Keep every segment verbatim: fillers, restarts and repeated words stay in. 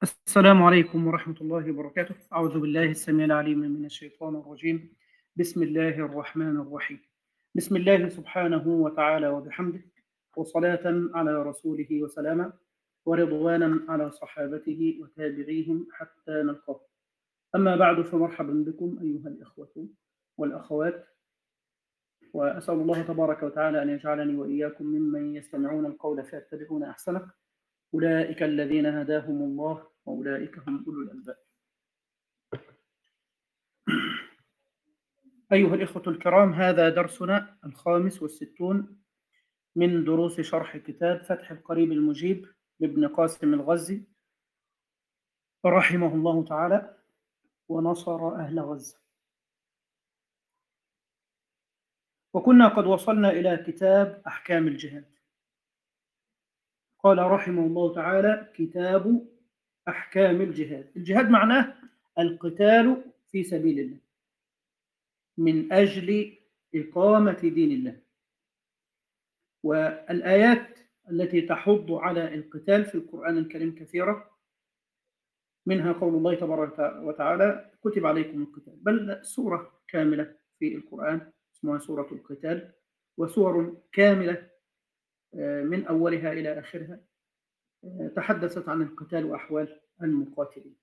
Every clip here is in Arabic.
السلام عليكم ورحمة الله وبركاته. أعوذ بالله السميع العليم من الشيطان الرجيم. بسم الله الرحمن الرحيم. بسم الله سبحانه وتعالى وبحمده، وصلاة على رسوله وسلاما، ورضوانا على صحابته وتابعيهم حتى نلقاه. أما بعد، فمرحبا بكم أيها الإخوة والأخوات، وأسأل الله تبارك وتعالى أن يجعلني وإياكم ممن يستمعون القول فيتبعون أحسنه. أولئك الذين هداهم الله وأولئك هم أولو الألباب. أيها الإخوة الكرام، هذا درسنا الخامس والستون من دروس شرح كتاب فتح القريب المجيب لابن قاسم الغزي رحمه الله تعالى ونصر أهل غزة. وكنا قد وصلنا إلى كتاب أحكام الجهاد. قال رحمه الله تعالى: كتاب أحكام الجهاد. الجهاد معناه القتال في سبيل الله من أجل إقامة دين الله. والآيات التي تحض على القتال في القرآن الكريم كثيرة، منها قول الله تبارك وتعالى: كتب عليكم القتال، بل سورة كاملة في القرآن اسمها سورة القتال، وسور كاملة من أولها إلى آخرها تحدثت عن القتال وأحوال المقاتلين.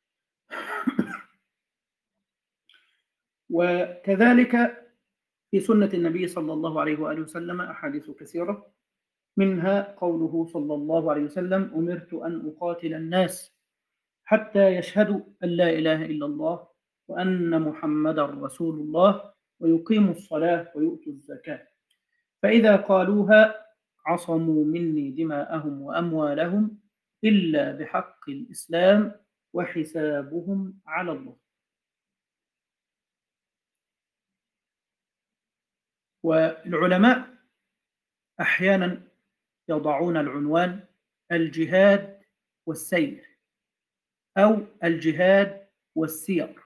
وكذلك في سنة النبي صلى الله عليه وآله وسلم أحاديث كثيرة، منها قوله صلى الله عليه وسلم: أمرت أن أقاتل الناس حتى يشهدوا أن لا إله إلا الله وأن محمدا رسول الله ويقيموا الصلاة ويؤتوا الزكاة، فإذا قالوها عصموا مني دماءهم وأموالهم إلا بحق الإسلام وحسابهم على الله. والعلماء أحيانا يضعون العنوان الجهاد والسير أو الجهاد والسير،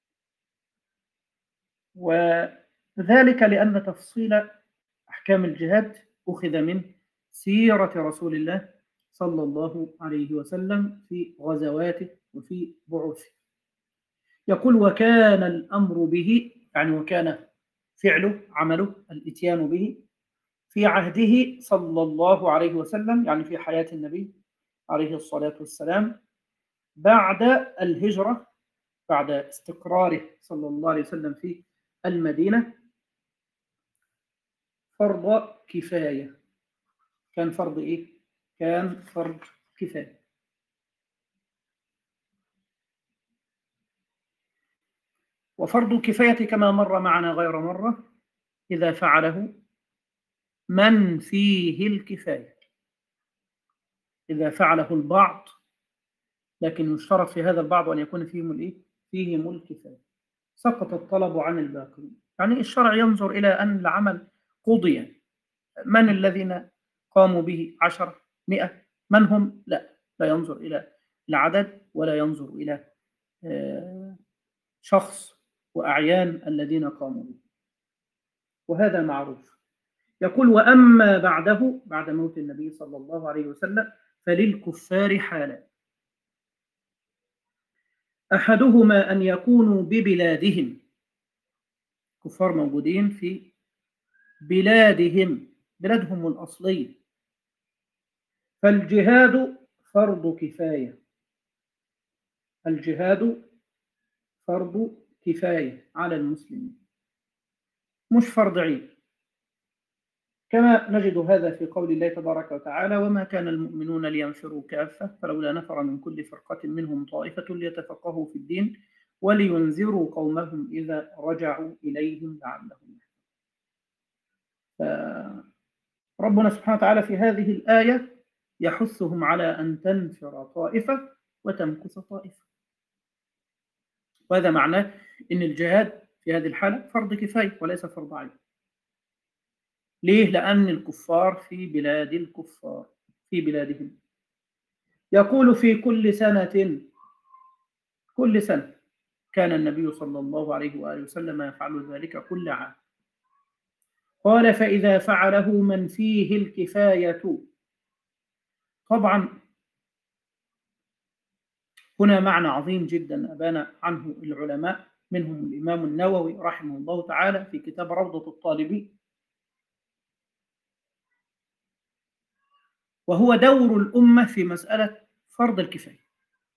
وذلك لأن تفصيل أحكام الجهاد أخذ من سيرة رسول الله صلى الله عليه وسلم في غزواته وفي بعوثه. يقول: وكان الأمر به، يعني وكان فعله عمله الإتيان به في عهده صلى الله عليه وسلم، يعني في حياة النبي عليه الصلاة والسلام، بعد الهجرة، بعد استقراره صلى الله عليه وسلم في المدينة، فرض كفاية. كان فرض إيه؟ كان فرض كفاية. وفرض الكفاية كما مر معنا غير مرة إذا فعله من فيه الكفاية، إذا فعله البعض، لكن يشترط في هذا البعض أن يكون فيهم الإيه؟ فيهم الكفاية، سقط الطلب عن الباقين. يعني الشرع ينظر إلى أن العمل قضي. من الذين قاموا به؟ عشرة، مئة، من هم؟ لا لا ينظر إلى العدد ولا ينظر إلى شخص وأعيان الذين قاموا به، وهذا معروف. يقول: وأما بعده، بعد موت النبي صلى الله عليه وسلم، فللكفار حالان: أحدهما أن يكونوا ببلادهم، كفار موجودين في بلادهم، بلادهم الأصلية، فالجهاد فرض كفاية. الجهاد فرض كفاية على المسلمين، مش فرض عين، كما نجد هذا في قول الله تبارك وتعالى: وما كان المؤمنون لينفروا كافة فلولا نفر من كل فرقة منهم طائفة ليتفقهوا في الدين ولينذروا قومهم إذا رجعوا إليهم لعلهم يحذرون. ربنا سبحانه وتعالى في هذه الآية يحثهم على أن تنفر طائفة وتمكث طائفة، وهذا معناه أن الجهاد في هذه الحالة فرض كفاية وليس فرض عين. ليه؟ لأن الكفار في بلاد الكفار، في بلادهم. يقول: في كل سنة، كل سنة كان النبي صلى الله عليه وآله وسلم يفعل ذلك كل عام. قال: فإذا فعله من فيه الكفاية. طبعا هنا معنى عظيم جدا أبان عنه العلماء، منهم الإمام النووي رحمه الله تعالى في كتاب روضة الطالبين، وهو دور الأمة في مسألة فرض الكفاية.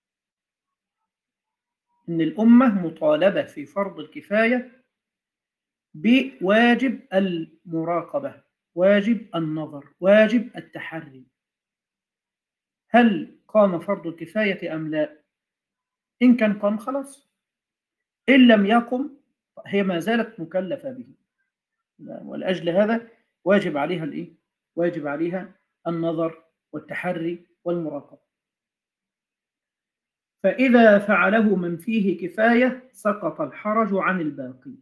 إن الأمة مطالبة في فرض الكفاية بواجب المراقبة، واجب النظر، واجب التحري. هل قام فرض الكفاية أم لا؟ إن كان قام خلاص، إن لم يقم هي ما زالت مكلفة به، ولأجل هذا واجب عليها الإيه؟ واجب عليها النظر والتحري والمراقبة. فإذا فعله من فيه كفاية سقط الحرج عن الباقي.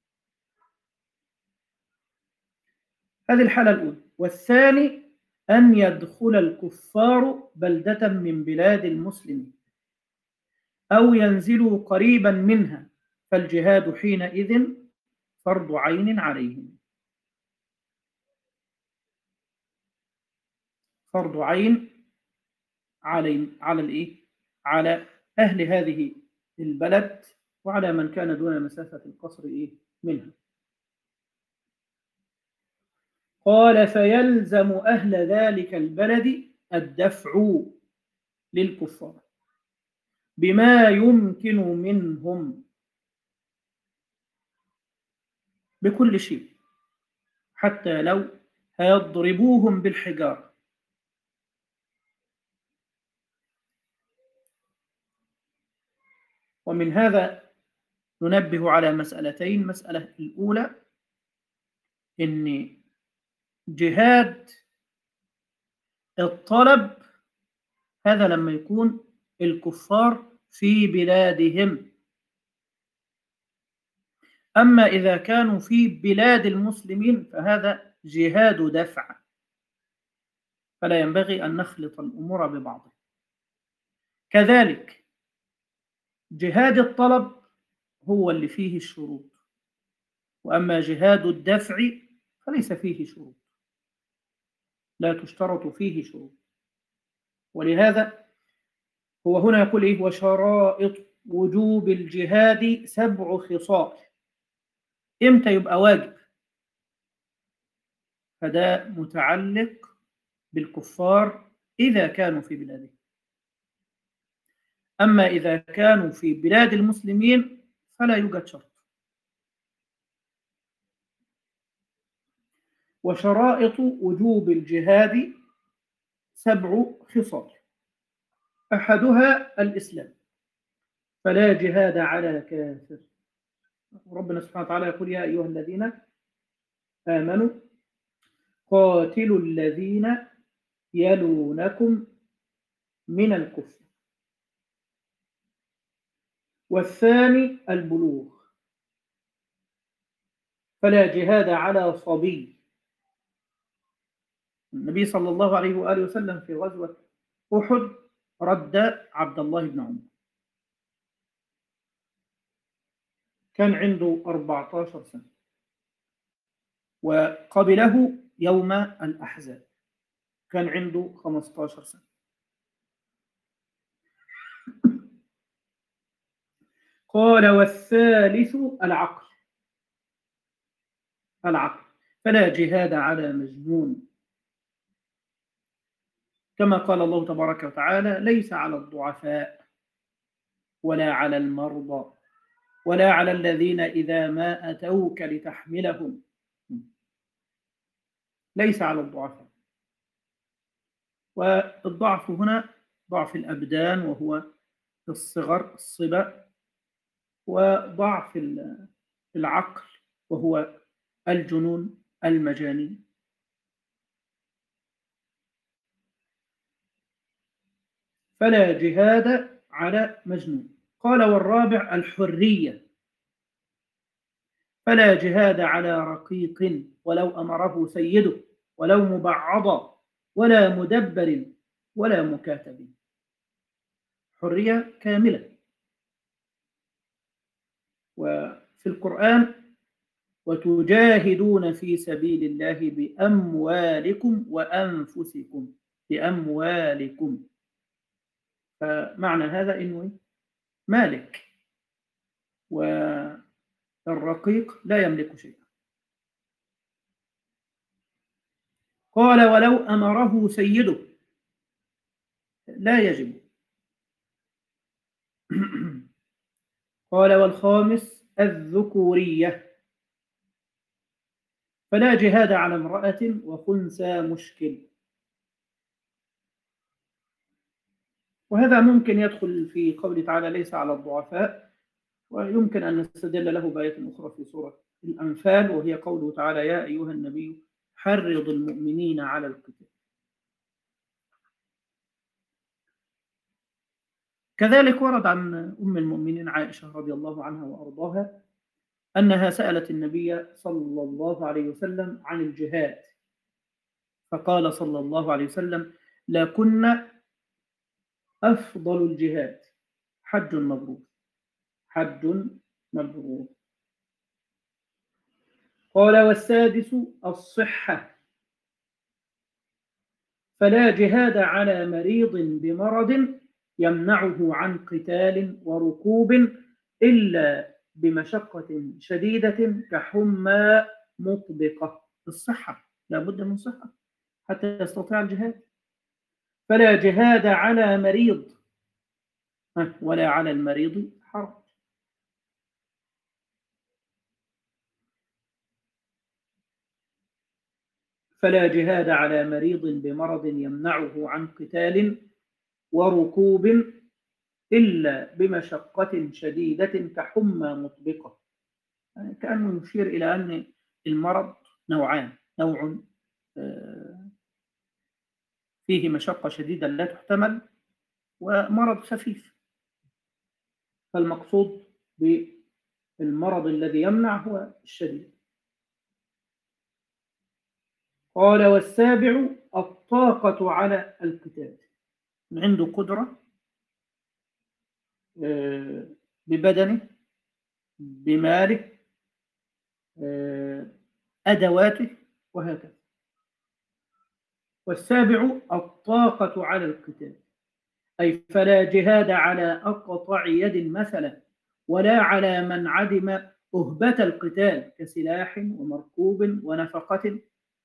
هذه الحالة الأولى. والثاني أن يدخل الكفار بلدة من بلاد المسلمين أو ينزلوا قريبا منها، فالجهاد حينئذ فرض عين عليهم. فرض عين على على الإيه؟ على أهل هذه البلد وعلى من كان دون مسافة القصر إيه منها. قال فيلزم أهل ذلك البلد الدفع للكفار بما يمكن منهم بكل شيء، حتى لو هيضربوهم بالحجارة. ومن هذا ننبه على مسألتين. المسألة الأولى إن جهاد الطلب هذا لما يكون الكفار في بلادهم، أما إذا كانوا في بلاد المسلمين فهذا جهاد دفع، فلا ينبغي أن نخلط الأمور ببعضها. كذلك جهاد الطلب هو اللي فيه الشروط، وأما جهاد الدفع فليس فيه شروط، لا تشترط فيه شروط. ولهذا هو هنا يقول إيه؟ وشرائط وجوب الجهاد سبع خصال. إمتى يبقى واجب؟ فده متعلق بالكفار إذا كانوا في بلادهم، أما إذا كانوا في بلاد المسلمين فلا يوجد شرط. وشرائط وجوب الجهاد سبع خصال، أحدها الإسلام، فلا جهاد على كافر. ربنا سبحانه وتعالى يقول يا أيها الذين آمنوا قاتلوا الذين يلونكم من الكفر. والثاني البلوغ، فلا جهاد على صبي. النبي صلى الله عليه وآله وسلم في غزوة أحد رد عبد الله بن عمر، كان عنده أربعة عشر سنة، وقبله يوم الأحزاب كان عنده خمسة عشر سنة. قال والثالث العقل. العقل فلا جهاد على مجنون، كما قال الله تبارك وتعالى ليس على الضعفاء ولا على المرضى ولا على الذين إذا ما أتوك لتحملهم. ليس على الضعفاء، والضعف هنا ضعف الأبدان وهو الصغر الصبا، وضعف العقل وهو الجنون المجانين. فلا جهاد على مجنون. قال والرابع الحرية، فلا جهاد على رقيق ولو أمره سيده ولو مبعضا ولا مدبر ولا مكاتب. حرية كاملة. وفي القرآن وتجاهدون في سبيل الله بأموالكم وأنفسكم. بأموالكم، فمعنى هذا إنه مالك، والرقيق لا يملك شيئا. قال ولو أمره سيده لا يجب. قال والخامس الذكورية، فلا جهاد على امرأة وخنثى مشكل. وهذا ممكن يدخل في قوله تعالى ليس على الضعفاء، ويمكن أن نستدل له بآية أخرى في سورة الأنفال، وهي قوله تعالى يا أيها النبي حرض المؤمنين على القتال. كذلك ورد عن أم المؤمنين عائشة رضي الله عنها وأرضاها أنها سألت النبي صلى الله عليه وسلم عن الجهاد، فقال صلى الله عليه وسلم لكن أفضل الجهاد حج مبرور، حج مبرور. قال والسادس الصحة، فلا جهاد على مريض بمرض يمنعه عن قتال وركوب إلا بمشقة شديدة كحمى مطبقة. الصحة لا بد من صحة حتى يستطيع الجهاد. فلا جهاد على مريض ولا على المريض حرج. فلا جهاد على مريض بمرض يمنعه عن قتال وركوب إلا بمشقة شديدة كحمى مطبقة. يعني كأنه يشير إلى أن المرض نوعان، نوع فيه مشقة شديدة لا تحتمل، ومرض خفيف. فالمقصود بالمرض الذي يمنع هو الشديد. قال والسابع الطاقة على القتال، عنده قدرة ببدنه بماله أدواته وهكذا. والسابع الطاقة على القتال، أي فلا جهاد على أقطع يد مثلا، ولا على من عدم أهبة القتال كسلاح ومركوب ونفقة،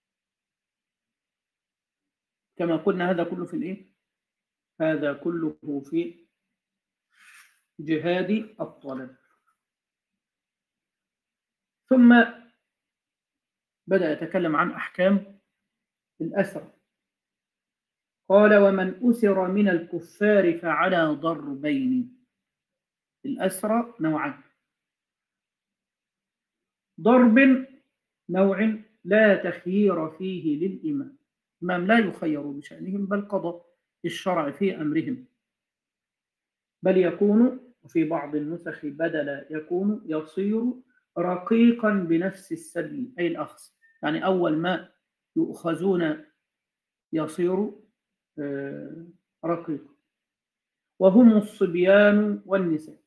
كما قلنا هذا كله في الإيه؟ هذا كله في جهاد الطلب. ثم بدأ يتكلم عن أحكام الأسرى. قال ومن أسر من الكفار فعلى ضربين. الأسرى نوعان، ضرب نوع لا تخيير فيه للإمام، الإمام لا يخير بشأنهم بل قضى الشرع في أمرهم، بل يكون وفي بعض النسخ بدل يكون يصير رقيقا بنفس السبيل، أي الأخذ، يعني أول ما يؤخذون يصير رقيقا. وهم الصبيان والنساء،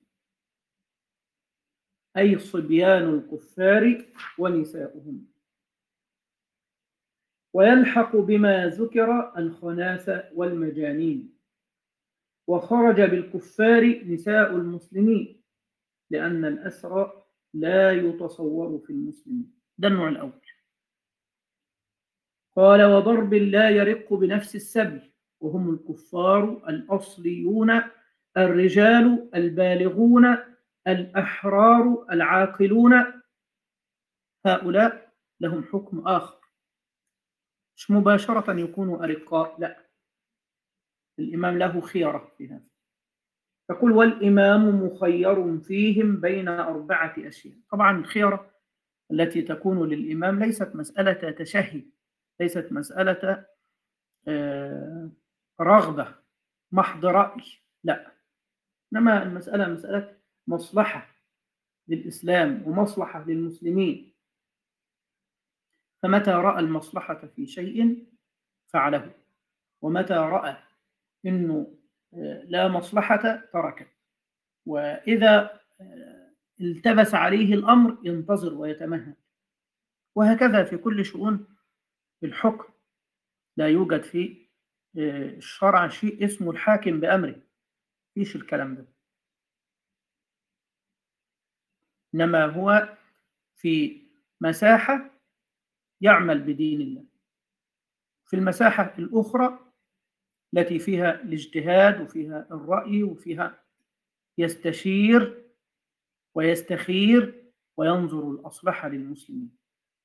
أي صبيان الكفار ونساؤهم. ويلحق بما ذكر الخناث والمجانين. وخرج بالكفار نساء المسلمين لأن الأسرى لا يتصور في المسلمين. ده النوع الأول. قال وضرب لا يرق بنفس السبي، وهم الكفار الأصليون الرجال البالغون الأحرار العاقلون، هؤلاء لهم حكم آخر، مش مباشرة يكونوا أرقاء، لا، الإمام له خيرة في هذا. يقول والإمام مخير فيهم بين أربعة أشياء. طبعا الخيرة التي تكون للإمام ليست مسألة تشهي، ليست مسألة رغبة محض رأي، لا، إنما المسألة مسألة مصلحة للإسلام ومصلحة للمسلمين، فمتى رأى المصلحة في شيء فعله، ومتى رأى إنه لا مصلحة تركه، وإذا التبس عليه الأمر ينتظر ويتمهل. وهكذا في كل شؤون الحكم، لا يوجد في الشرع شيء اسمه الحاكم بأمره، فيش الكلام ده، إنما هو في مساحة يعمل بدين الله. في المساحة الأخرى التي فيها الاجتهاد وفيها الرأي وفيها يستشير ويستخير وينظر الأصلح للمسلمين.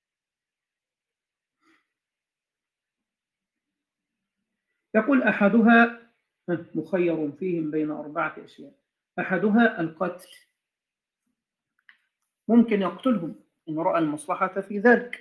يقول أحدها مخير فيهم بين أربعة أشياء. أحدها القتل، ممكن يقتلهم إن رأى المصلحة في ذلك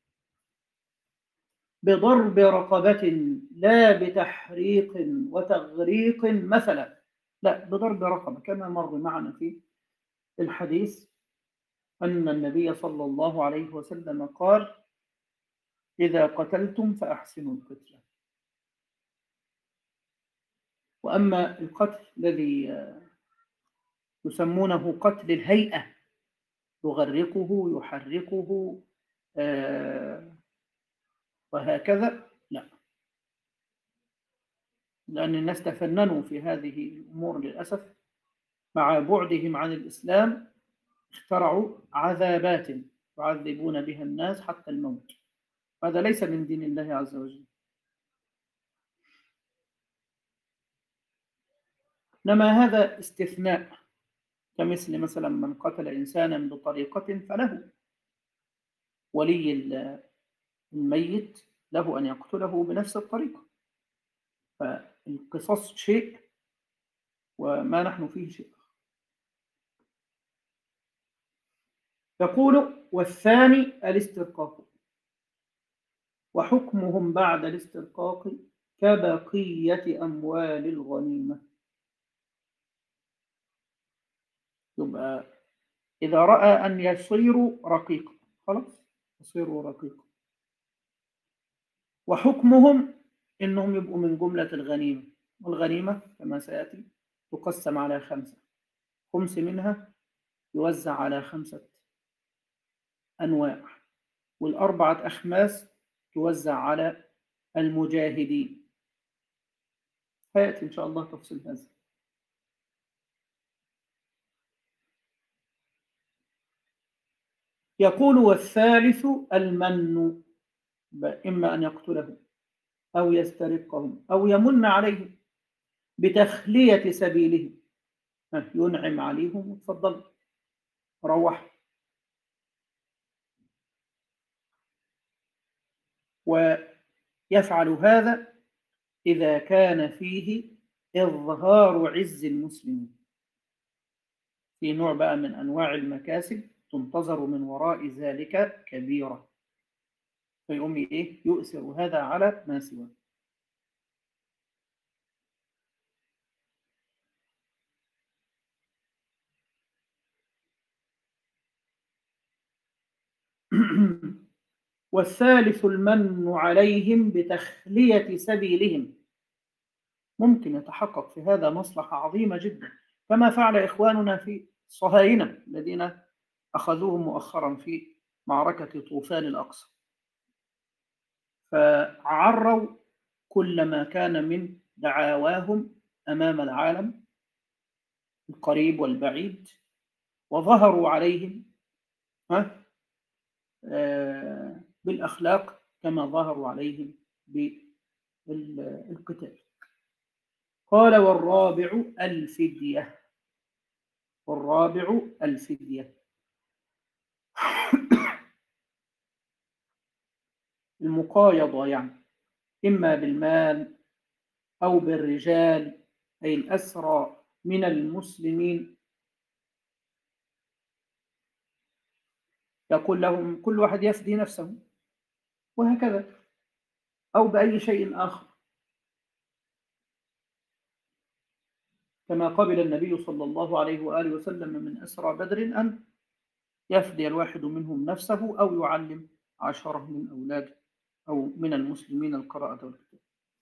بضرب رقبة، لا بتحريق وتغريق مثلا، لا، بضرب رقبة، كما مر معنا في الحديث أن النبي صلى الله عليه وسلم قال: إذا قتلتم فأحسنوا القتلة. وأما القتل الذي يسمونه قتل الهيئة، يغرقه يحرقه آه وهكذا، لا، لأن الناس تفننوا في هذه الأمور للأسف، مع بعدهم عن الإسلام اخترعوا عذابات يعذبون بها الناس حتى الموت. هذا ليس من دين الله عز وجل. إنما هذا استثناء، كمثل مثلا من قتل إنسانا بطريقة فله ولي الميت له أن يقتله بنفس الطريقة، فالقصاص شيء وما نحن فيه شيء. يقول: والثاني الاسترقاق، وحكمهم بعد الاسترقاق كبقية أموال الغنيمة. يبقى إذا رأى أن يصيروا رقيقا خلاص يصيروا رقيقا، وحكمهم إنهم يبقوا من جملة الغنيمة. والغنيمة كما سيأتي تقسم على خمسة، خمس منها يوزع على خمسة أنواع، والأربعة أخماس توزع على المجاهدين. فيأتي إن شاء الله تفصيل هذا. يقول: والثالث المن، إما أن يقتلهم أو يسترقهم أو يمن عليهم بتخلية سبيلهم، ينعم عليهم وتفضل روح. ويفعل هذا إذا كان فيه إظهار عز المسلمين. في نوع بقى من أنواع المكاسب تنتظر من وراء ذلك كبيرة، فيقوم إيه يؤثر هذا على ما سواه. والثالث المن عليهم بتخلية سبيلهم، ممكن يتحقق في هذا مصلحة عظيمة جدا، كما فعل إخواننا في الصهاينة الذين أخذوهم مؤخرا في معركة طوفان الأقصى، فعروا كل ما كان من دعاواهم أمام العالم القريب والبعيد، وظهروا عليهم ها آه بالأخلاق كما ظهروا عليهم بالقتال. قال: والرابع الفدية. والرابع الفدية، المقايضة يعني، إما بالمال أو بالرجال، أي الأسرى من المسلمين. يقول لهم كل واحد يفدي نفسه وهكذا، أو بأي شيء آخر، كما قبل النبي صلى الله عليه وآله وسلم من أسرى بدر أن يفدي الواحد منهم نفسه أو يعلم عشرة من أولاده أو من المسلمين القراءة والكتاب.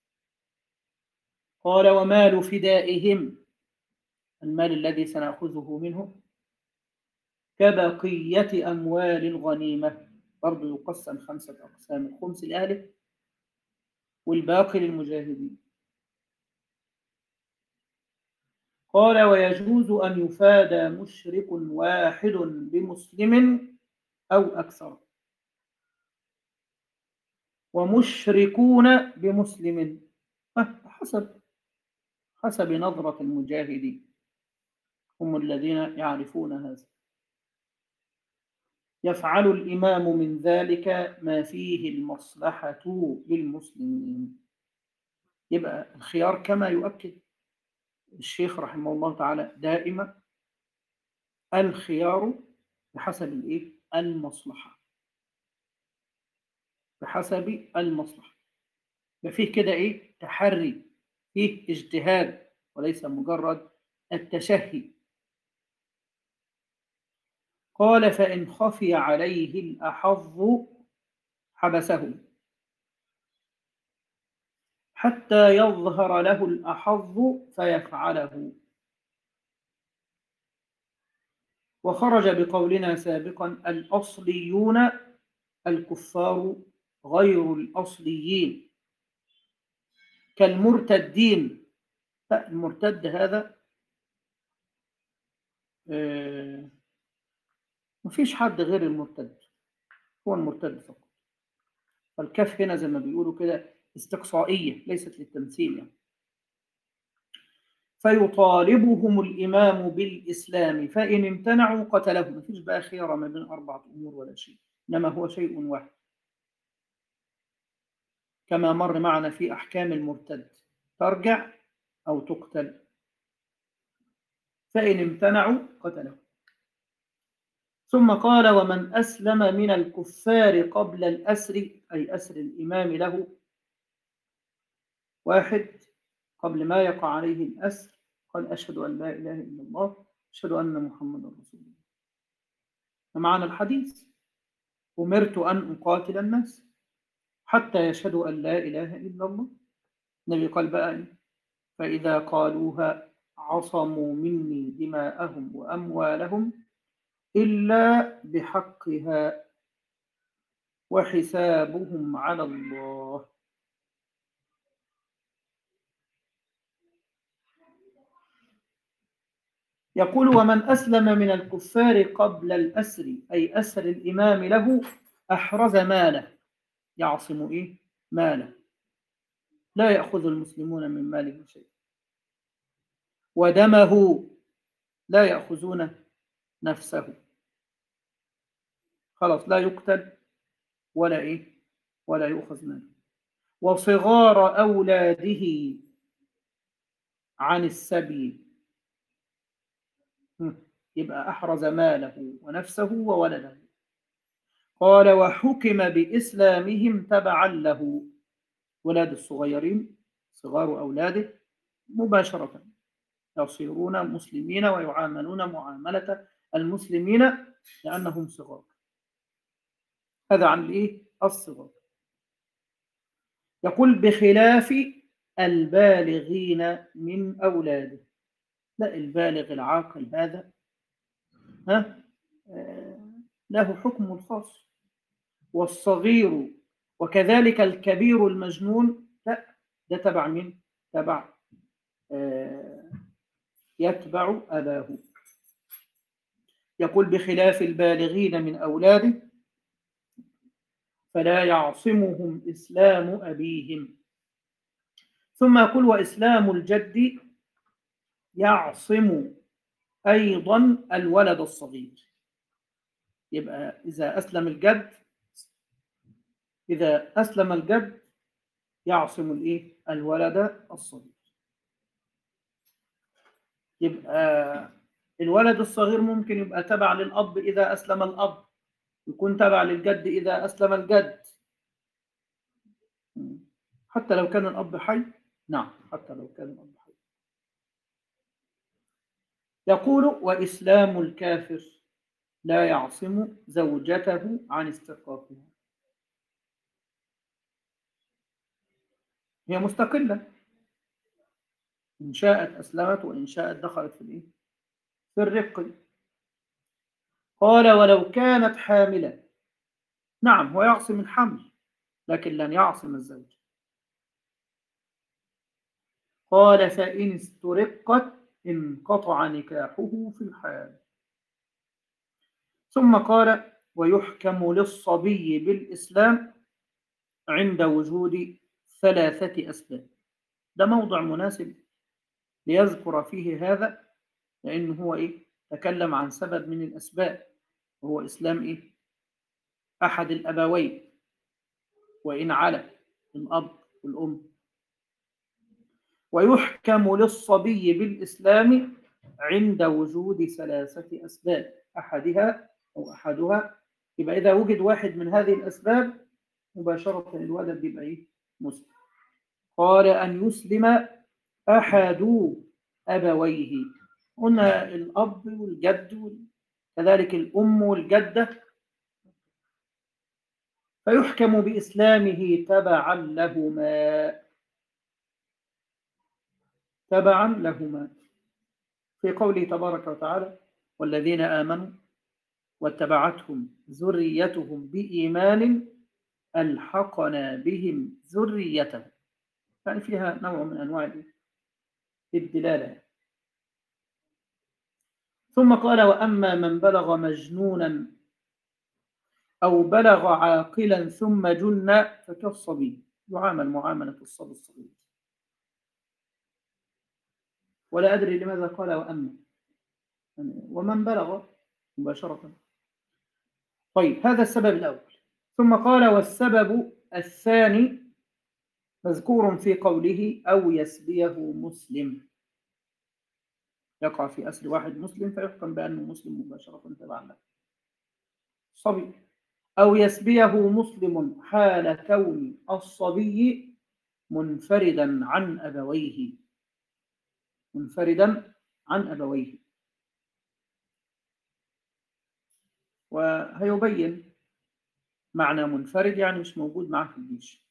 قال: ومال فدائهم، المال الذي سنأخذه منه كبقية أموال الغنيمة، برضو يقسم خمسة أقسام: الخمس لأهله والباقي للمجاهدين. قال ويجوز أن يفادى مشرك واحد بمسلم أو أكثر، ومشركون بمسلم حسب حسب نظرة المجاهدين، هم الذين يعرفون هذا. يفعل الإمام من ذلك ما فيه المصلحة للمسلمين. يبقى الخيار كما يؤكد الشيخ رحمه الله تعالى دائما، الخيار بحسب الايه المصلحة، بحسب المصلحة. فيه كده ايه تحري، فيه اجتهاد، وليس مجرد التشهي. قال فإن خفي عليه الأحظ حبسه حتى يظهر له الأحظ فيفعله. وخرج بقولنا سابقا الأصليون الكفار غير الأصليين كالمرتدين. المرتد هذا آه مفيش حد غير المرتد، هو المرتد فقط. فالكاف هنا زي ما بيقولوا كده استقصائية ليست للتمثيل يعني. فيطالبهم الإمام بالإسلام فإن امتنعوا قتلهم. مفيش بقى خيار ما بين أربعة أمور ولا شيء، إنما هو شيء واحد كما مر معنا في أحكام المرتد، ترجع أو تقتل. فإن امتنعوا قتلهم. ثم قال ومن أسلم من الكفار قبل الأسر، أي أسر الإمام له، واحد قبل ما يقع عليه الأسر قال أشهد أن لا إله إلا الله أشهد أن محمدا رسول الله. فمعنى الحديث أمرت أن أقاتل الناس حتى يشهدوا أن لا إله إلا الله. النبي قال بقى فإذا قالوها عصموا مني دماءهم وأموالهم إلا بحقها وحسابهم على الله. يقول ومن أسلم من الكفار قبل الأسر، أي أسر الإمام له، أحرز ماله. يعصم إيه؟ ماله، لا يأخذ المسلمون من ماله شيء. ودمه، لا يأخذون نفسه، خلاص لا يقتل ولا إيه ولا يؤخذ ماله. وصغار أولاده عن السبي، يبقى أحرز ماله ونفسه وولده. قال وحكم بإسلامهم تبعا له. ولاد الصغيرين صغار أولاده مباشرة يصيرون مسلمين ويعاملون معاملة المسلمين لأنهم صغار. هذا عن الإيه؟ الصغار. يقول بخلاف البالغين من أولاده. لا، البالغ العاقل هذا ها آه له حكم الخاص. والصغير وكذلك الكبير المجنون لا، ده تبع مين؟ تبع آه يتبع أباه. يقول بخلاف البالغين من أولاده فلا يعصمهم إسلام أبيهم. ثم يقول وإسلام الجد يعصم أيضا الولد الصغير. يبقى إذا أسلم الجد إذا أسلم الجد يعصم الإيه؟ الولد الصغير. يبقى الولد الصغير ممكن يبقى تبع للأب إذا أسلم الأب، يكون تبع للجد إذا أسلم الجد، حتى لو كان الأب حي. نعم، حتى لو كان الأب حي. يقول وإسلام الكافر لا يعصم زوجته عن استحقاقها. هي مستقلة، إن شاءت أسلمت وإن شاءت دخلت في الإيه؟ في الرق. قال ولو كانت حاملة. نعم، هو يعصم الحمل لكن لن يعصم الزوج. قال فإن استرقت انقطع نكاحه في الحال. ثم قال: ويحكم للصبي بالإسلام عند وجود ثلاثة أسباب. ده موضع مناسب ليذكر فيه هذا، لأنه هو إيه؟ تكلم عن سبب من الأسباب، وهو إسلام إيه؟ أحد الأبوين، وإن على الأب والأم. ويحكم للصبي بالإسلام عند وجود ثلاثة أسباب، أحدها أو أحدها، يبقى إذا وجد واحد من هذه الأسباب مباشرة الولد يبقى إيه؟ مسلم. قال: أن يسلم أحد أبويه. هنا الأب والجد، كذلك الأم والجدة، فيحكم بإسلامه تبعا لهما تبعا لهما في قوله تبارك وتعالى: والذين آمنوا واتبعتهم ذريتهم بإيمان ألحقنا بهم ذريتهم. يعني فيها نوع من أنواع الدلالة. ثم قال: وأما من بلغ مجنونا أو بلغ عاقلا ثم جن فكالصبي، يعامل معاملة الصبي الصغير. ولا أدري لماذا قال وأما، ومن بلغ مباشرة. طيب، هذا السبب الأول. ثم قال: والسبب الثاني مذكور في قوله: أو يسبيه مسلم، يقع في أسر واحد مسلم فيحكم بأنه مسلم مباشرة تبعا له صبي. أو يسبيه مسلم حال كون الصبي منفردا عن أبويه منفردا عن أبويه وهيبين معنى منفرد، يعني مش موجود معه في الجيش.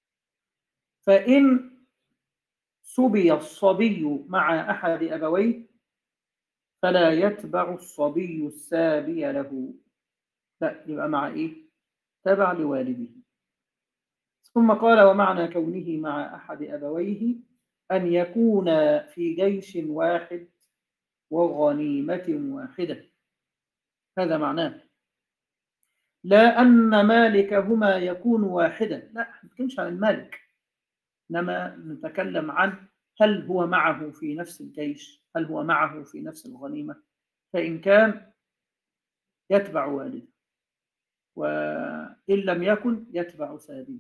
فإن سبي الصبي مع أحد أبويه فلا يتبع الصبي السابي له، لا، يبقى مع إيه؟ تبع لوالده. ثم قال: ومعنى كونه مع أحد أبويه أن يكون في جيش واحد وغنيمة واحدة، هذا معناه. لا أن مالكهما يكون واحدا، لا، ما نتكلمش عن المالك، إنما نتكلم عن هل هو معه في نفس الجيش، هل هو معه في نفس الغنيمة. فإن كان يتبع والده، وإن لم يكن يتبع سابيه.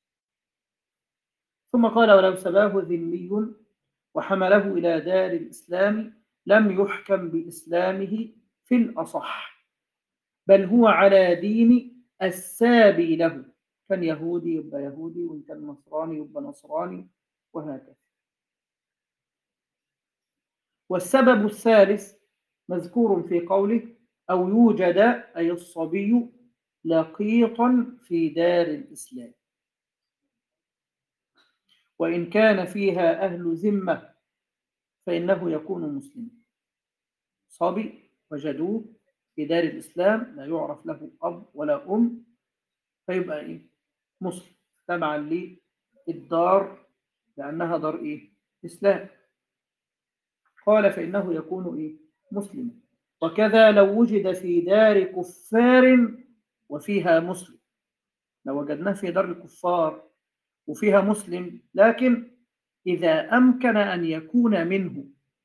ثم قال: ولو سباه ذمي وحمله إلى دار الإسلام لم يحكم بإسلامه في الأصح، بل هو على دين السابي له، كان يهودي يبقى يهودي، وإن كان نصراني يبقى نصراني، وهكذا. والسبب الثالث مذكور في قوله: أو يوجد أي الصبي لقيطا في دار الإسلام، وإن كان فيها أهل ذمة فإنه يكون مسلما. صبي وجدوه في دار الإسلام لا يعرف له أب ولا أم، فيبقى إيه؟ مسلم تبعا للدار، لأنها دار إيه؟ إسلام. قال: فإنه يكون إيه؟ مسلما. وكذا لو وجد في دار كفار وفيها مسلم، لو وجدناه في دار الكفار وفيها مسلم، لكن إذا أمكن أن يكون منه،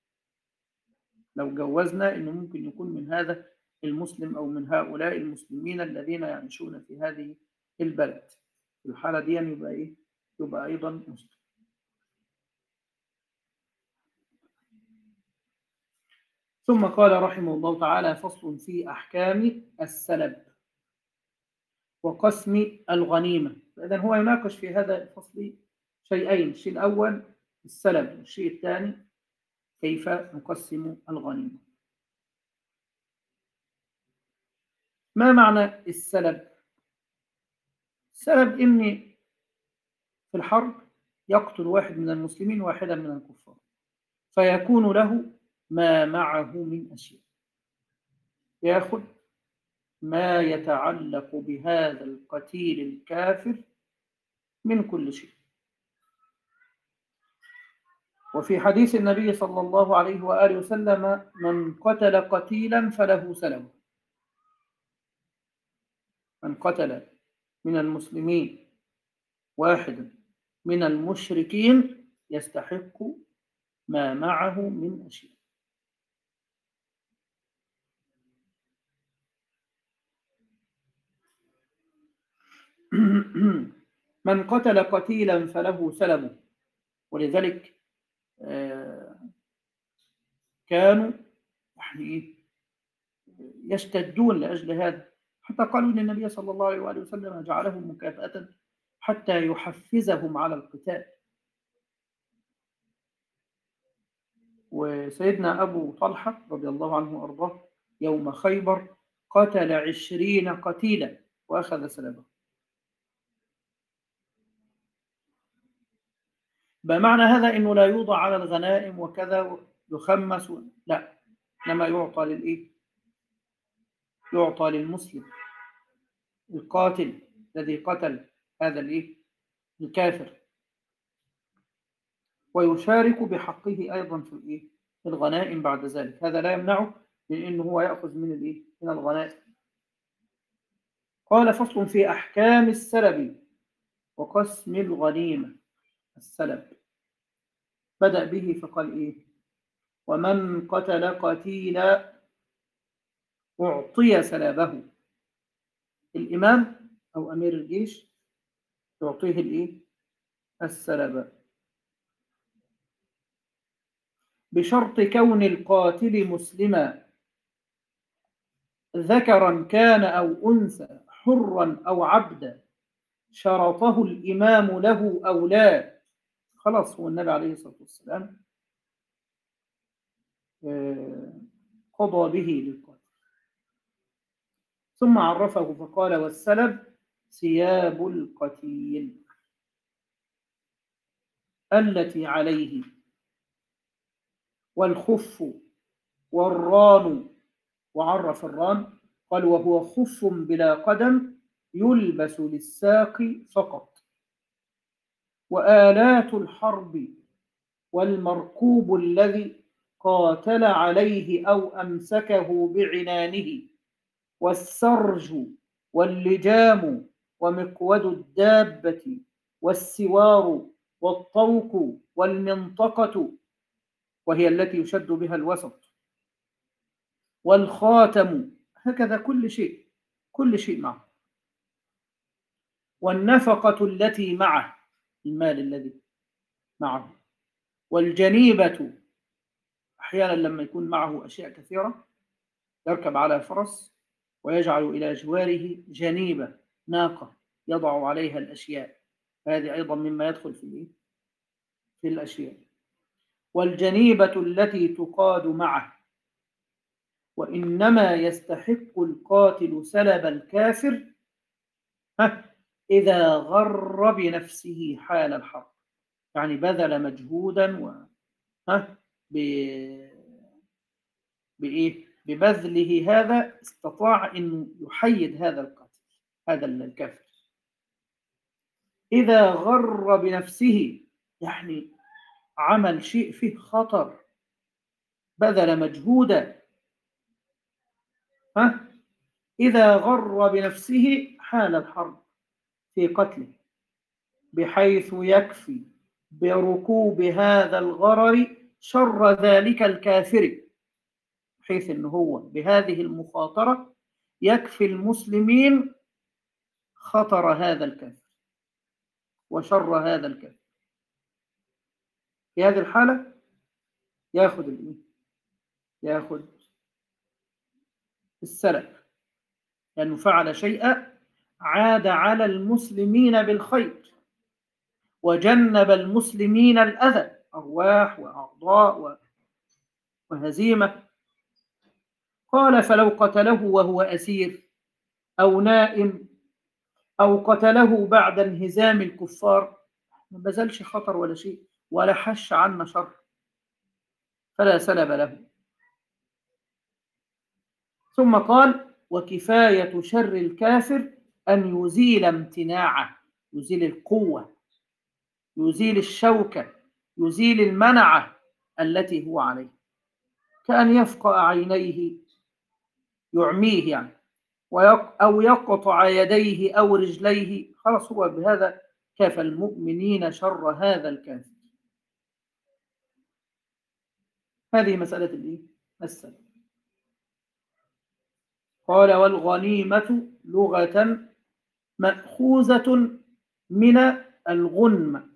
لو جوزنا أنه ممكن يكون من هذا المسلم أو من هؤلاء المسلمين الذين يعيشون في هذه البلد، في الحالة دي يبقى إيه؟ يبقى أيضا مسلم. ثم قال رحمه الله تعالى: فصل في أحكام السلب وقسم الغنيمة. إذن هو يناقش في هذا الفصل شيئين: الشيء الأول السلب، والشيء الثاني كيف نقسم الغنيمة. ما معنى السلب؟ السلب إن في الحرب يقتل واحد من المسلمين واحدا من الكفار، فيكون له ما معه من أشياء، يأخذ ما يتعلق بهذا القتيل الكافر من كل شيء. وفي حديث النبي صلى الله عليه وآله وسلم: من قتل قتيلا فله سلم. من قتل من المسلمين واحدا من المشركين يستحق ما معه من أشياء. من قتل قتيلا فله سلم. ولذلك كانوا يعني يشتدون لأجل هذا، حتى قالوا إن النبي صلى الله عليه وآله وسلم جعلهم مكافأة حتى يحفزهم على القتال. وسيدنا أبو طلحة رضي الله عنه وأرضاه يوم خيبر قتل عشرين قتيلا وأخذ سلبه. بمعنى هذا أنه لا يوضع على الغنائم وكذا يخمس، لا، إنما يعطى للإيه؟ يعطى للمسلم القاتل الذي قتل هذا الإيه؟ الكافر، ويشارك بحقه أيضا في الإيه؟ في الغنائم بعد ذلك. هذا لا يمنعه من أنه هو يأخذ من الإيه؟ من الغنائم. قال: فصل في أحكام السلب وقسم الغنيمة. السلب بدأ به فقال إيه؟ ومن قتل قتيلا أعطي سلبه. الإمام أو أمير الجيش يعطيه الإيه؟ السلب، بشرط كون القاتل مسلما ذكرا كان أو أنثى، حرا أو عبدا، شرطه الإمام له أو لا. خلاص، هو النبي عليه الصلاة والسلام قضى به للقاتل. ثم عرفه فقال: والسلب ثياب القتيل التي عليه، والخف والران. وعرف الران قال: وهو خف بلا قدم يلبس للساق فقط. وآلات الحرب والمركوب الذي قاتل عليه أو أمسكه بعنانه، والسرج واللجام ومقود الدابة والسوار والطوق والمنطقة وهي التي يشد بها الوسط، والخاتم، هكذا كل شيء كل شيء معه. والنفقة التي معه، المال الذي معه. والجنيبة، أحيانا لما يكون معه أشياء كثيرة يركب على فرس ويجعل إلى جواره جنيبة، ناقة يضع عليها الأشياء، هذه أيضا مما يدخل في في الأشياء. والجنيبة التي تقاد معه. وإنما يستحق القاتل سلب الكافر إذا غر بنفسه حال الحرب، يعني بذل مجهودا و بإيه؟ ببذله هذا استطاع أن يحيد هذا القاتل، هذا الكافر. إذا غر بنفسه يعني عمل شيء فيه خطر، بذل مجهودا. ها؟ إذا غر بنفسه حال الحرب في قتله، بحيث يكفي بركوب هذا الغرر شر ذلك الكافر، بحيث أنه هو بهذه المخاطرة يكفي المسلمين خطر هذا الكافر وشر هذا الكافر. في هذه الحالة ياخذ الإيه؟ ياخذ السلب، لأنه فعل شيئا عاد على المسلمين بالخير وجنب المسلمين الأذى، أرواح وأعضاء وهزيمة. قال: فلو قتله وهو أسير أو نائم أو قتله بعد انهزام الكفار، ما بذلش خطر ولا شيء ولا حش عنا شر، فلا سلب له. ثم قال: وكفاية شر الكافر أن يزيل امتناعه، يزيل القوة، يزيل الشوكة، يزيل المنعة التي هو عليه، كأن يفقأ عينيه، يعميه يعني، ويق أو يقطع يديه أو رجليه، خلاص هو بهذا كافى المؤمنين شر هذا الكافر. هذه مسألة الإيه؟ السلم. قال والغنيمة لغة مأخوذة من الغنم.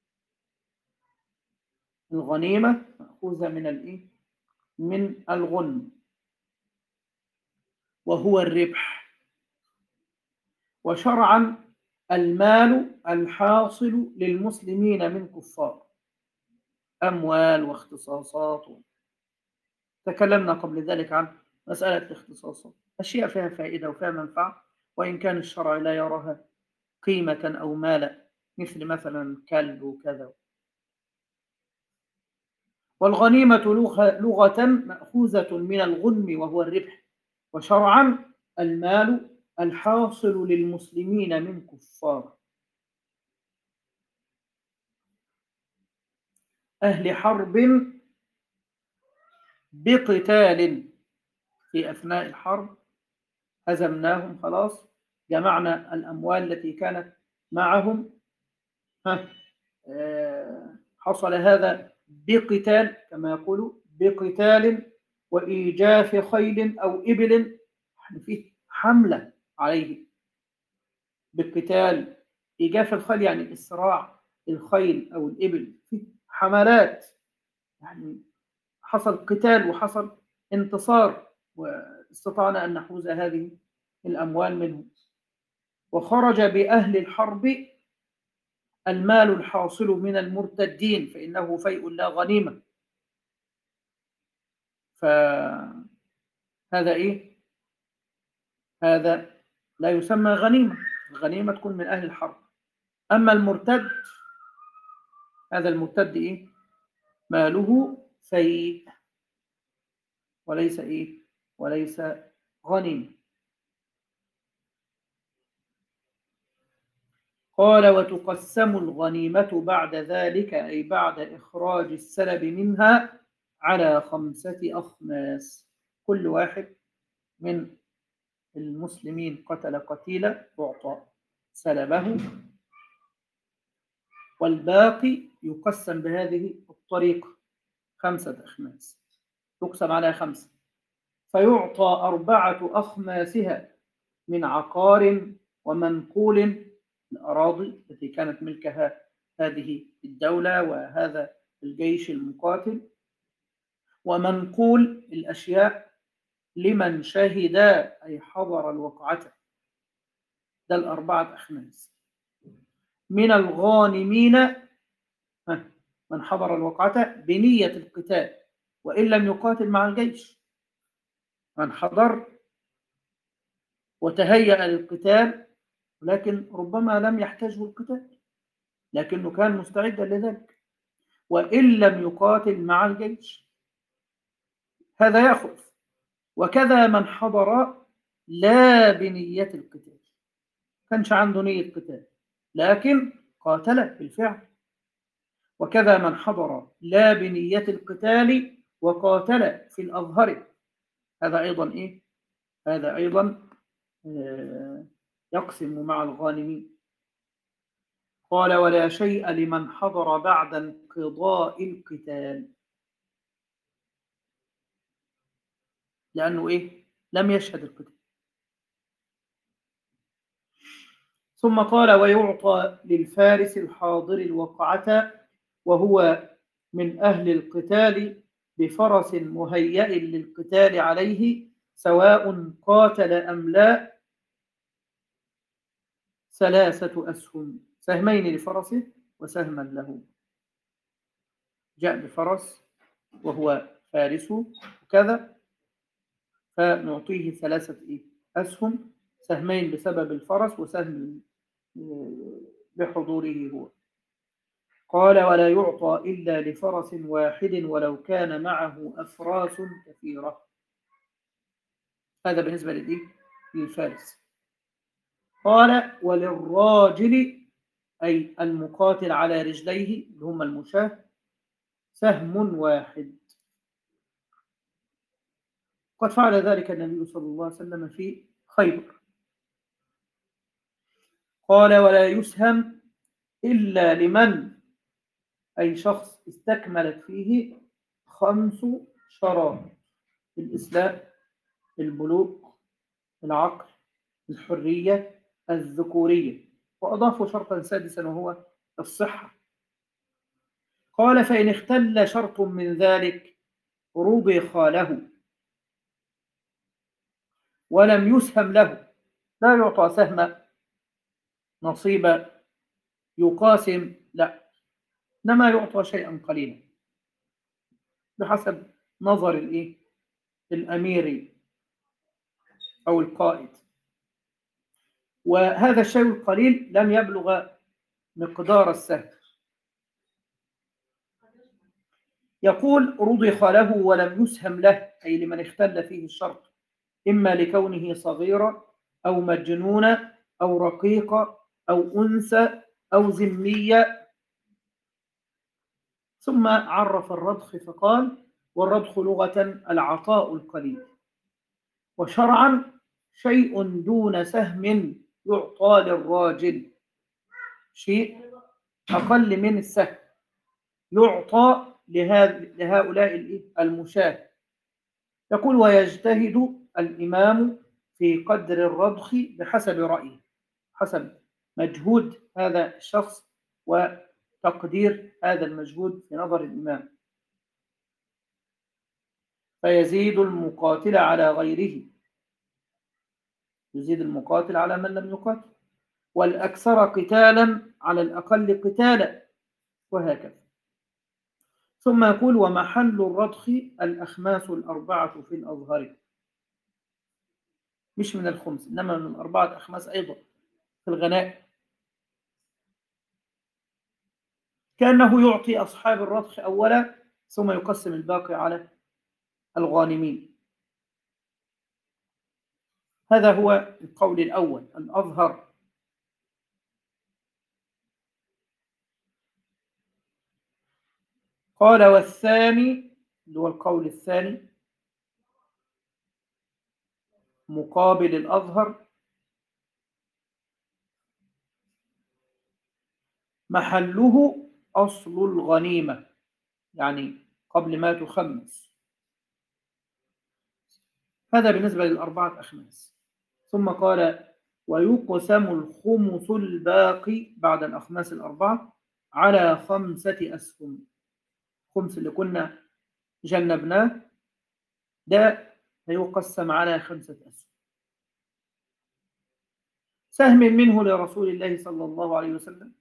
الغنيمة مأخوذة من الإيه؟ من الغنم، وهو الربح. وشرعا المال الحاصل للمسلمين من كفار، أموال واختصاصات. تكلمنا قبل ذلك عن مسألة الاختصاصات، أشياء فيها فائدة وفيها منفعة، وإن كان الشرع لا يراها قيمة أو مالا، مثل مثلا كلب وكذا. والغنيمة لغة مأخوذة من الغنم وهو الربح، وشرعا المال الحاصل للمسلمين من كفار، أهل حرب بقتال، في أثناء الحرب هزمناهم خلاص، جمعنا الأموال التي كانت معهم، ها آه، حصل هذا بقتال كما يقولوا، بقتال وإيجاف خيل أو إبل، يعني فيه حملة عليه بالقتال. إيجاف الخيل يعني إسراع الخيل أو الإبل، في حملات، يعني حصل قتال وحصل انتصار، واستطعنا أن نحوز هذه الأموال منهم. وخرج بأهل الحرب المال الحاصل من المرتدين، فإنه فيء لا غنيمة. فهذا إيه؟ هذا لا يسمى غنيمة، الغنيمة تكون من أهل الحرب. أما المرتد، هذا المرتد إيه؟ ماله فيء، وليس إيه؟ وليس غنيمة. قال وتقسم الغنيمة بعد ذلك، أي بعد إخراج السلب منها، على خمسة أخماس. كل واحد من المسلمين قتل قتيلا يعطى سلبه، والباقي يقسم بهذه الطريقة، خمسة أخماس، تقسم على خمسة، فيعطى أربعة أخماسها من عقار ومنقول، الأراضي التي كانت ملكها هذه الدولة وهذا الجيش المقاتل، ومنقول الأشياء لمن شهد أي حضر الوقعة، ده الأربعة أخماس. من الغانمين من حضر الوقعة بنية القتال وإن لم يقاتل مع الجيش، من حضر وتهيأ للقتال ولكن ربما لم يحتاجه القتال، لكنه كان مستعدا لذلك، وإن لم يقاتل مع الجيش هذا يأخذ. وكذا من حضر لا بنية القتال، كانش عنده نية قتال لكن قاتل بالفعل. وكذا من حضر لا بنية القتال وقاتل في الأظهر، هذا أيضا إيه؟ هذا أيضا آه يقسم مع الغانمين. قال ولا شيء لمن حضر بعد انقضاء القتال، لأنه إيه؟ لم يشهد القتال. ثم قال ويعطى للفارس الحاضر الوقعة وهو من أهل القتال بفرس مهيئ للقتال عليه، سواء قاتل أم لا، ثلاثة أسهم، سهمين لفرسه وسهما له. جاء بفرس وهو فارسه وكذا، فنعطيه ثلاثة إيه؟ أسهم، سهمين بسبب الفرس وسهم بحضوره هو. قال ولا يعطى إلا لفرس واحد ولو كان معه أفراس كثيرة، هذا بالنسبة للإيه؟ للفارس. قال وللراجل، أي المقاتل على رجليه اللي هم المشاة، سهم واحد. قد فعل ذلك النبي صلى الله عليه وسلم في خيبر. قال: ولا يسهم إلا لمن، أي شخص استكملت فيه خمس شرائط: الإسلام، البلوغ، العقل، الحرية، الذكورية، وأضافوا شرطا سادسا وهو الصحة. قال: فإن اختل شرط من ذلك رضخ له ولم يسهم له، لا يعطى سهم نصيب يقاسم، لا، إنما يعطى شيئا قليلا بحسب نظر الإيه؟ الأمير أو القائد. وهذا الشيء القليل لم يبلغ مقدار السهم. يقول: رضخ له ولم يسهم له، أي لمن اختل فيه الشرط، إما لكونه صغيرا أو مجنونا أو رقيقا أو أنثى أو ذمية. ثم عرف الرضخ فقال: والرضخ لغة العطاء القليل، وشرعا شيء دون سهم يعطى للراجل، شيء أقل من السهم يعطى لهؤلاء المشاة. يقول: ويجتهد الإمام في قدر الرضخ بحسب رأيه، حسب مجهود هذا الشخص وتقدير هذا المجهود في نظر الإمام، فيزيد المقاتل على غيره، يزيد المقاتل على من لم يقاتل، والأكثر قتالا على الأقل قتالا، وهكذا. ثم يقول: ومحل الرضخ الأخماس الأربعة في الأظهر، مش من الخمس إنما من الأربعة أخماس أيضا في الغنائم، كأنه يعطي أصحاب الرضخ أولا ثم يقسم الباقي على الغانمين. هذا هو القول الأول الأظهر. قال: والثاني، اللي هو القول الثاني مقابل الأظهر، محله أصل الغنيمة، يعني قبل ما تخمس. هذا بالنسبة للأربعة أخماس. ثم قال: ويقسم الخمس الباقي بعد الأخماس الأربعة على خمسة أسهم. خمس اللي كنا جنبناه ده هيقسم على خمسة أسهم. سهم منه لرسول الله صلى الله عليه وسلم،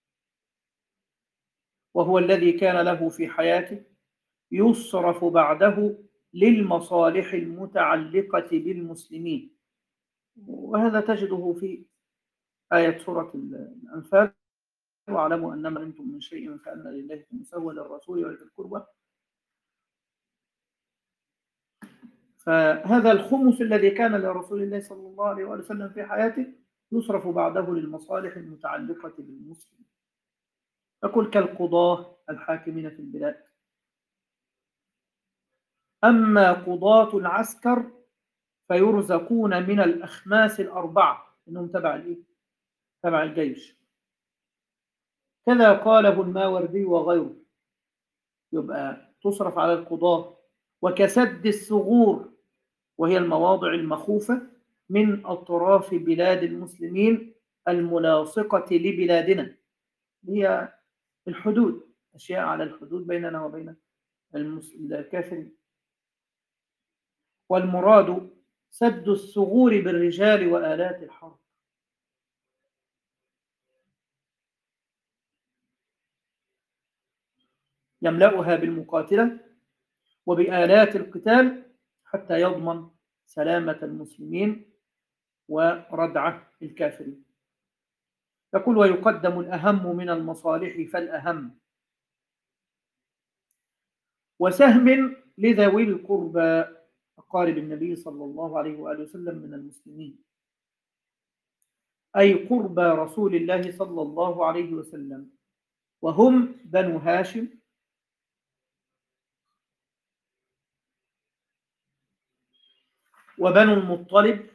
وهو الذي كان له في حياته، يصرف بعده للمصالح المتعلقة بالمسلمين. وهذا تجده في آية سورة الأنفال: واعلموا أنما أنتم من شيء فأن لله خمسه وللرسول ولذي القربى. فهذا الخمس الذي كان لرسول الله صلى الله عليه وسلم في حياته يصرف بعده للمصالح المتعلقة بالمسلمين. يقول: كالقضاة الحاكمين في البلاد. أما قضاة العسكر فيرزقون من الأخماس الأربعة، إنهم تبع الإيه؟ تبع الجيش. كذا قاله الماوردي وغيره. يبقى تصرف على القضاة. وكسد الثغور، وهي المواضع المخوفة من أطراف بلاد المسلمين الملاصقة لبلادنا، هي الحدود، أشياء على الحدود بيننا وبين الكافرين. والمراد سد الثغور بالرجال وآلات الحرب. يملأها بالمقاتلة وبآلات القتال حتى يضمن سلامة المسلمين وردع الكافرين. يقول: ويقدم الأهم من المصالح فالأهم. وسهم لذوي القربى، أقارب النبي صلى الله عليه وآله وسلم من المسلمين، أي قربى رسول الله صلى الله عليه وسلم، وهم بنو هاشم وبنو المطلب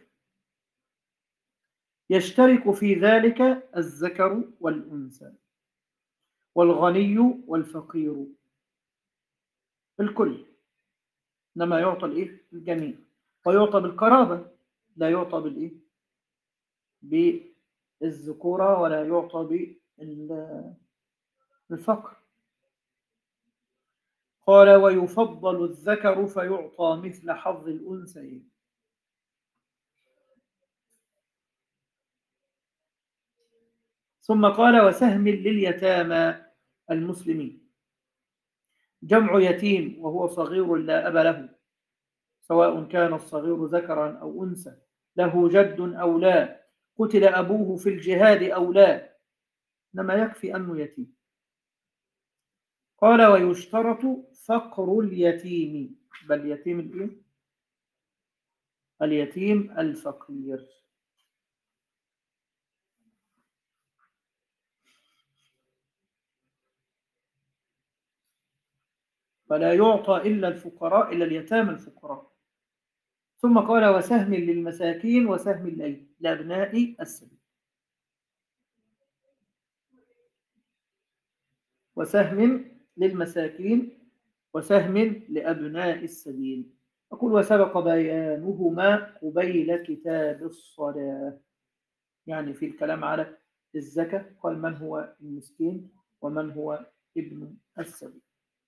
يشترك في ذلك الذكر والأنثى والغني والفقير، الكل، إنما يعطى الإيه؟ الجميع، ويعطى بالقرابة، لا يعطى بالإيه؟ بالذكورة، ولا يعطى بالفقر. قال ويفضل الذكر فيعطى مثل حظ الأنثيين. ثم قال وسهم لليتامى المسلمين، جمع يتيم وهو صغير لا أب له، سواء كان الصغير ذكرا أو أنثى، له جد أو لا، قتل أبوه في الجهاد أو لا، إنما يكفي أنه يتيم. قال ويشترط فقر اليتيم، بل يتيم الإيه؟ اليتيم الفقير. فلا يعطى إلا الفقراء، إلا اليتامى الفقراء. ثم قال وسهم للمساكين وسهم لأبناء السبيل، وسهم للمساكين وسهم لأبناء السبيل. أقول وسبق بيانهما قبيل كتاب الصلاة، يعني في الكلام على الزكاة قال من هو المسكين ومن هو ابن السبيل.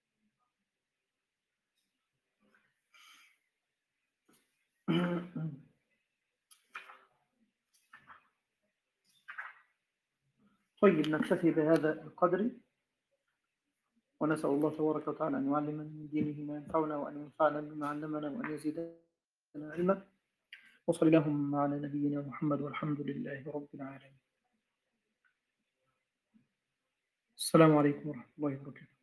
طيب نكتفي بهذا القدر، ونسأل الله تبارك وتعالى أن يعلمنا من دينه ما ينفعنا، وأن ينفعنا بما علمنا، وأن يزيدنا علما. وصلى اللهم على نبينا محمد، والحمد لله رب العالمين. السلام عليكم ورحمة الله وبركاته.